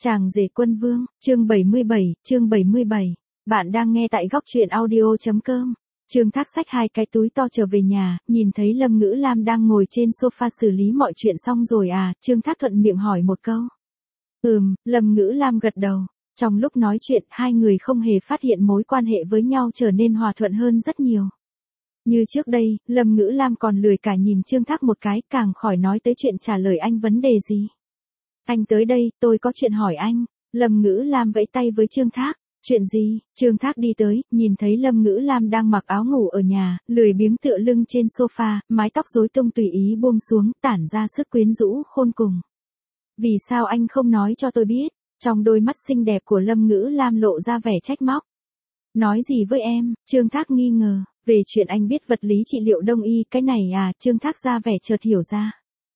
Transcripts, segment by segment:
Chàng rể quân vương, chương 77. Bạn đang nghe tại góc truyện audio.com. Trương Thác xách hai cái túi to trở về nhà, nhìn thấy Lâm Ngữ Lam đang ngồi trên sofa xử lý mọi chuyện xong rồi à, Trương Thác thuận miệng hỏi một câu. Lâm Ngữ Lam gật đầu. Trong lúc nói chuyện, hai người không hề phát hiện mối quan hệ với nhau trở nên hòa thuận hơn rất nhiều. Như trước đây, Lâm Ngữ Lam còn lười cả nhìn Trương Thác một cái, càng khỏi nói tới chuyện trả lời anh vấn đề gì. Anh tới đây, tôi có chuyện hỏi anh. Lâm Ngữ Lam vẫy tay với Trương Thác. Chuyện gì? Trương Thác đi tới, nhìn thấy Lâm Ngữ Lam đang mặc áo ngủ ở nhà, lười biếng tựa lưng trên sofa, mái tóc rối tung tùy ý buông xuống, tản ra sức quyến rũ khôn cùng. Vì sao anh không nói cho tôi biết? Trong đôi mắt xinh đẹp của Lâm Ngữ Lam lộ ra vẻ trách móc. Nói gì với em? Trương Thác nghi ngờ. Về chuyện anh biết vật lý trị liệu đông y, cái này à? Trương Thác ra vẻ chợt hiểu ra.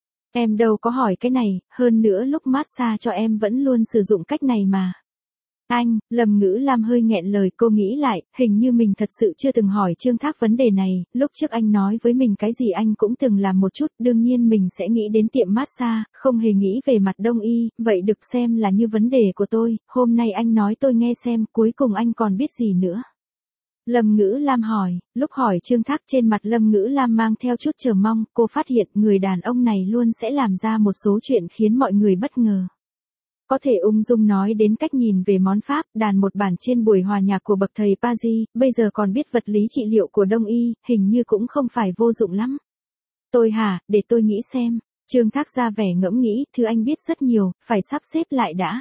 Em đâu có hỏi cái này, hơn nữa lúc massage cho em vẫn luôn sử dụng cách này mà. Anh, Lâm Ngữ Lam hơi nghẹn lời, cô nghĩ lại, hình như mình thật sự chưa từng hỏi Trương Thác vấn đề này, lúc trước anh nói với mình cái gì anh cũng từng làm một chút, đương nhiên mình sẽ nghĩ đến tiệm massage, không hề nghĩ về mặt đông y, vậy được xem là như vấn đề của tôi, hôm nay anh nói tôi nghe xem, cuối cùng anh còn biết gì nữa. Lâm Ngữ Lam hỏi, lúc hỏi Trương Thác trên mặt Lâm Ngữ Lam mang theo chút chờ mong, cô phát hiện người đàn ông này luôn sẽ làm ra một số chuyện khiến mọi người bất ngờ. Có thể ung dung nói đến cách nhìn về món Pháp, đàn một bản trên buổi hòa nhạc của bậc thầy Paris, bây giờ còn biết vật lý trị liệu của Đông y, hình như cũng không phải vô dụng lắm. Tôi hả, để tôi nghĩ xem. Trương Thác ra vẻ ngẫm nghĩ, thứ anh biết rất nhiều, phải sắp xếp lại đã.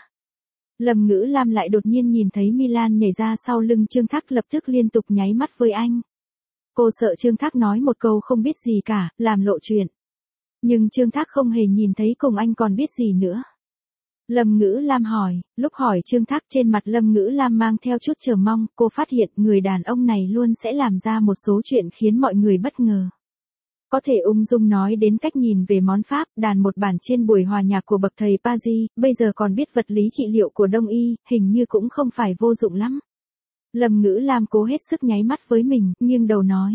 Lâm Ngữ Lam lại đột nhiên nhìn thấy Milan nhảy ra sau lưng Trương Thác, lập tức liên tục nháy mắt với anh. Cô sợ Trương Thác nói một câu không biết gì cả, làm lộ chuyện. Nhưng Trương Thác không hề nhìn thấy cùng anh còn biết gì nữa. Lâm Ngữ Lam hỏi, lúc hỏi Trương Thác trên mặt Lâm Ngữ Lam mang theo chút chờ mong, cô phát hiện người đàn ông này luôn sẽ làm ra một số chuyện khiến mọi người bất ngờ. Có thể ung dung nói đến cách nhìn về món Pháp, đàn một bản trên buổi hòa nhạc của bậc thầy Paris, bây giờ còn biết vật lý trị liệu của Đông y, hình như cũng không phải vô dụng lắm. Lâm Ngữ Lam cố hết sức nháy mắt với mình, nghiêng đầu nói.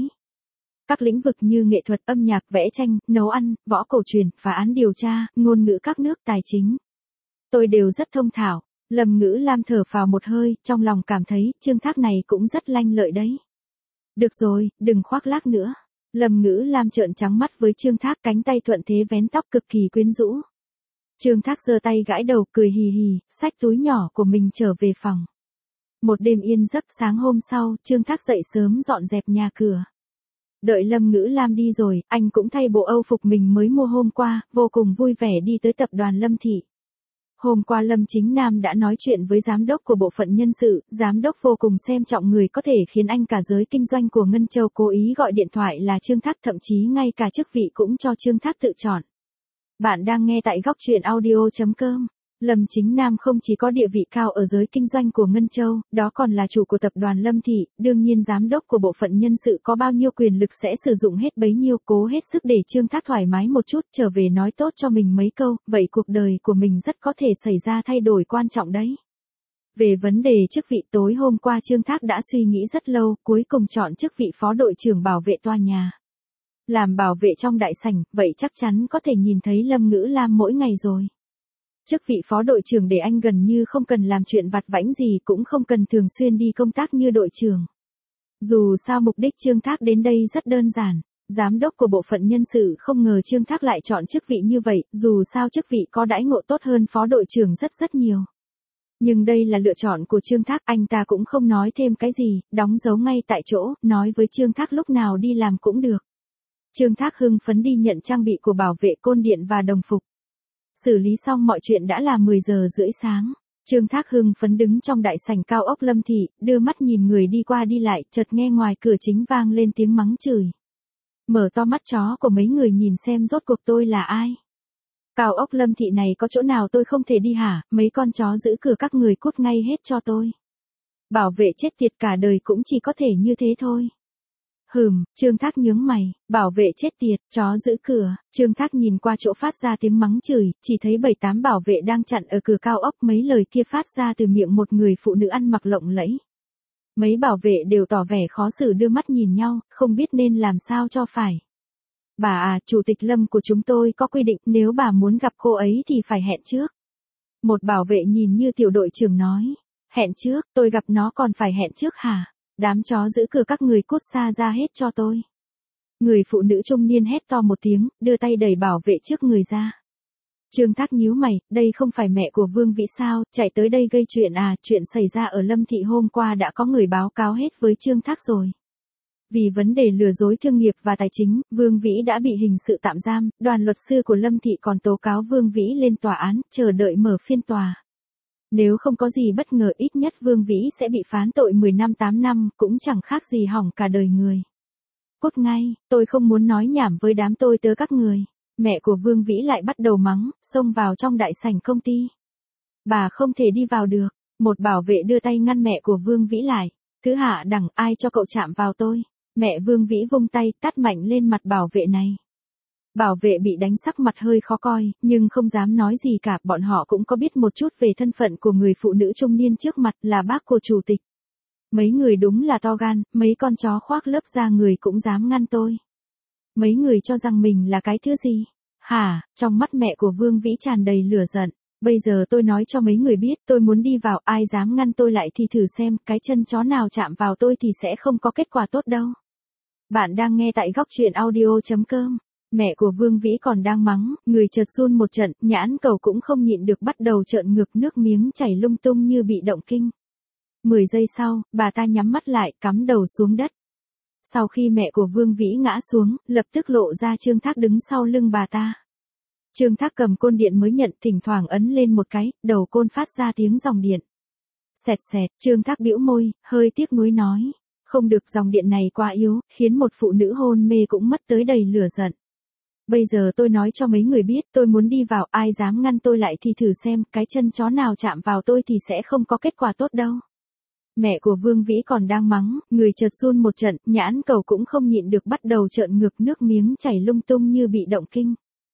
Các lĩnh vực như nghệ thuật, âm nhạc, vẽ tranh, nấu ăn, võ cổ truyền, phá án điều tra, ngôn ngữ các nước, tài chính. Tôi đều rất thông thạo. Lâm Ngữ Lam thở phào một hơi, trong lòng cảm thấy, Trương Thác này cũng rất lanh lợi đấy. Được rồi, đừng khoác lác nữa. Lâm Ngữ Lam trợn trắng mắt với Trương Thác, cánh tay thuận thế vén tóc cực kỳ quyến rũ. Trương Thác giơ tay gãi đầu, cười hì hì, xách túi nhỏ của mình trở về phòng. Một đêm yên giấc, sáng hôm sau, Trương Thác dậy sớm dọn dẹp nhà cửa. Đợi Lâm Ngữ Lam đi rồi, anh cũng thay bộ âu phục mình mới mua hôm qua, vô cùng vui vẻ đi tới tập đoàn Lâm Thị. Hôm qua Lâm Chính Nam đã nói chuyện với giám đốc của bộ phận nhân sự, giám đốc vô cùng xem trọng người có thể khiến anh cả giới kinh doanh của Ngân Châu cố ý gọi điện thoại là Trương Thác, thậm chí ngay cả chức vị cũng cho Trương Thác tự chọn. Bạn đang nghe tại góc truyện audio.com. Lâm Chính Nam không chỉ có địa vị cao ở giới kinh doanh của Ngân Châu, đó còn là chủ của tập đoàn Lâm Thị, đương nhiên giám đốc của bộ phận nhân sự có bao nhiêu quyền lực sẽ sử dụng hết bấy nhiêu, cố hết sức để Trương Thác thoải mái một chút, trở về nói tốt cho mình mấy câu, vậy cuộc đời của mình rất có thể xảy ra thay đổi quan trọng đấy. Về vấn đề chức vị, tối hôm qua Trương Thác đã suy nghĩ rất lâu, cuối cùng chọn chức vị phó đội trưởng bảo vệ tòa nhà. Làm bảo vệ trong đại sảnh, vậy chắc chắn có thể nhìn thấy Lâm Ngữ Lam mỗi ngày rồi. Chức vị phó đội trưởng để anh gần như không cần làm chuyện vặt vãnh gì, cũng không cần thường xuyên đi công tác như đội trưởng. Dù sao mục đích Trương Thác đến đây rất đơn giản. Giám đốc của bộ phận nhân sự không ngờ Trương Thác lại chọn chức vị như vậy, dù sao chức vị có đãi ngộ tốt hơn phó đội trưởng rất nhiều. Nhưng đây là lựa chọn của Trương Thác, anh ta cũng không nói thêm cái gì, đóng dấu ngay tại chỗ, nói với Trương Thác lúc nào đi làm cũng được. Trương Thác hưng phấn đi nhận trang bị của bảo vệ côn điện và đồng phục. Xử lý xong mọi chuyện đã là 10 giờ rưỡi sáng. Trương Thác hưng phấn đứng trong đại sảnh cao ốc Lâm Thị, đưa mắt nhìn người đi qua đi lại, chợt nghe ngoài cửa chính vang lên tiếng mắng chửi. Mở to mắt chó của mấy người nhìn xem rốt cuộc tôi là ai. Cao ốc Lâm Thị này có chỗ nào tôi không thể đi hả, mấy con chó giữ cửa các người cút ngay hết cho tôi. Bảo vệ chết tiệt, cả đời cũng chỉ có thể như thế thôi. Trương Thác nhướng mày, bảo vệ chết tiệt, chó giữ cửa. Trương Thác nhìn qua chỗ phát ra tiếng mắng chửi, chỉ thấy 7-8 bảo vệ đang chặn ở cửa cao ốc, mấy lời kia phát ra từ miệng một người phụ nữ ăn mặc lộng lẫy. Mấy bảo vệ đều tỏ vẻ khó xử đưa mắt nhìn nhau, không biết nên làm sao cho phải. Bà à, chủ tịch Lâm của chúng tôi có quy định nếu bà muốn gặp cô ấy thì phải hẹn trước. Một bảo vệ nhìn như tiểu đội trưởng nói. Hẹn trước, tôi gặp nó còn phải hẹn trước hả? Đám chó giữ cửa các người cút xa ra hết cho tôi. Người phụ nữ trung niên hét to một tiếng, đưa tay đẩy bảo vệ trước người ra. Trương Thác nhíu mày, đây không phải mẹ của Vương Vĩ sao, chạy tới đây gây chuyện à, chuyện xảy ra ở Lâm Thị hôm qua đã có người báo cáo hết với Trương Thác rồi. Vì vấn đề lừa dối thương nghiệp và tài chính, Vương Vĩ đã bị hình sự tạm giam, đoàn luật sư của Lâm Thị còn tố cáo Vương Vĩ lên tòa án, chờ đợi mở phiên tòa. Nếu không có gì bất ngờ ít nhất Vương Vĩ sẽ bị phán tội 10 năm 8 năm, cũng chẳng khác gì hỏng cả đời người. Cút ngay, tôi không muốn nói nhảm với đám tôi tớ các người. Mẹ của Vương Vĩ lại bắt đầu mắng, xông vào trong đại sảnh công ty. Bà không thể đi vào được, một bảo vệ đưa tay ngăn mẹ của Vương Vĩ lại. Thứ hạ đẳng, ai cho cậu chạm vào tôi? Mẹ Vương Vĩ vung tay, tát mạnh lên mặt bảo vệ này. Bảo vệ bị đánh sắc mặt hơi khó coi, nhưng không dám nói gì cả, bọn họ cũng có biết một chút về thân phận của người phụ nữ trung niên trước mặt là bác của chủ tịch. Mấy người đúng là to gan, mấy con chó khoác lớp da người cũng dám ngăn tôi. Mấy người cho rằng mình là cái thứ gì? Hả, trong mắt mẹ của Vương Vĩ tràn đầy lửa giận. Bây giờ tôi nói cho mấy người biết, tôi muốn đi vào, ai dám ngăn tôi lại thì thử xem, cái chân chó nào chạm vào tôi thì sẽ không có kết quả tốt đâu. Bạn đang nghe tại góc truyện audio.com. Mẹ của Vương Vĩ còn đang mắng, người chợt run một trận, nhãn cầu cũng không nhịn được bắt đầu trợn ngược, nước miếng chảy lung tung như bị động kinh. 10 giây sau, bà ta nhắm mắt lại, cắm đầu xuống đất. Sau khi mẹ của Vương Vĩ ngã xuống, lập tức lộ ra Trương Thác đứng sau lưng bà ta. Trương Thác cầm côn điện mới nhận, thỉnh thoảng ấn lên một cái, đầu côn phát ra tiếng dòng điện. Xẹt xẹt, Trương Thác bĩu môi, hơi tiếc nuối nói. Không được, dòng điện này quá yếu, khiến một phụ nữ hôn mê cũng mất tới đầy lửa giận. Bây giờ tôi nói cho mấy người biết, tôi muốn đi vào, ai dám ngăn tôi lại thì thử xem, cái chân chó nào chạm vào tôi thì sẽ không có kết quả tốt đâu. Mẹ của Vương Vĩ còn đang mắng, người chợt run một trận, nhãn cầu cũng không nhịn được bắt đầu trợn ngược, nước miếng chảy lung tung như bị động kinh.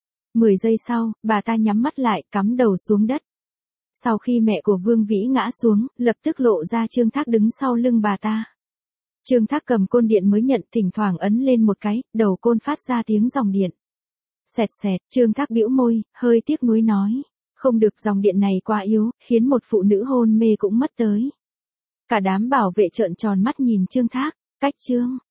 10 giây sau, bà ta nhắm mắt lại, cắm đầu xuống đất. Sau khi mẹ của Vương Vĩ ngã xuống, lập tức lộ ra Trương Thác đứng sau lưng bà ta. Trương Thác cầm côn điện mới nhận, thỉnh thoảng ấn lên một cái, đầu côn phát ra tiếng dòng điện. Xẹt xẹt, Trương Thác bĩu môi, hơi tiếc nuối nói. Không được, dòng điện này quá yếu, khiến một phụ nữ hôn mê cũng mất tới. Cả đám bảo vệ trợn tròn mắt nhìn Trương Thác. Cách chương